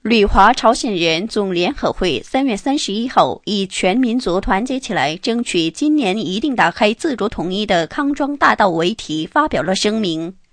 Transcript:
旅华朝鲜人总联合会3月31号以全民族团结起来，争取今年一定打开自主统一的康庄大道为题发表了声明。